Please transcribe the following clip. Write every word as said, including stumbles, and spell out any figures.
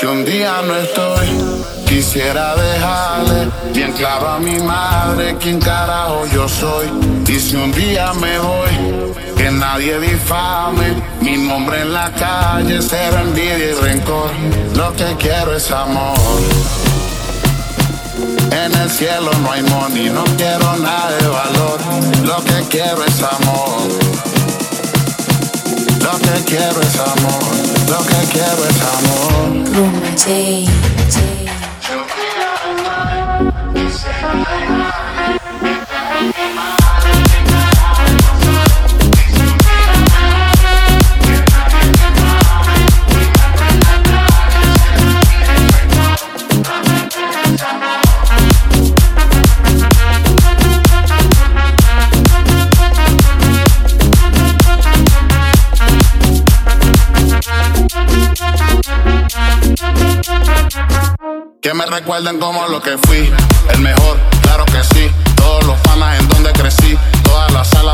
Si un día no estoy, quisiera dejarle bien claro a mi madre quién carajo yo soy. Y si un día me voy, que nadie difame mi nombre en la calle, cero envidia y rencor. Lo que quiero es amor. En el cielo no hay money, no quiero nada de valor. Lo que quiero es amor. Lo que quiero es amor. Lo que quiero es amor. Ruma J, J. Que me recuerden como lo que fui, el mejor, claro que sí. Todos los panas en donde crecí, todas las salas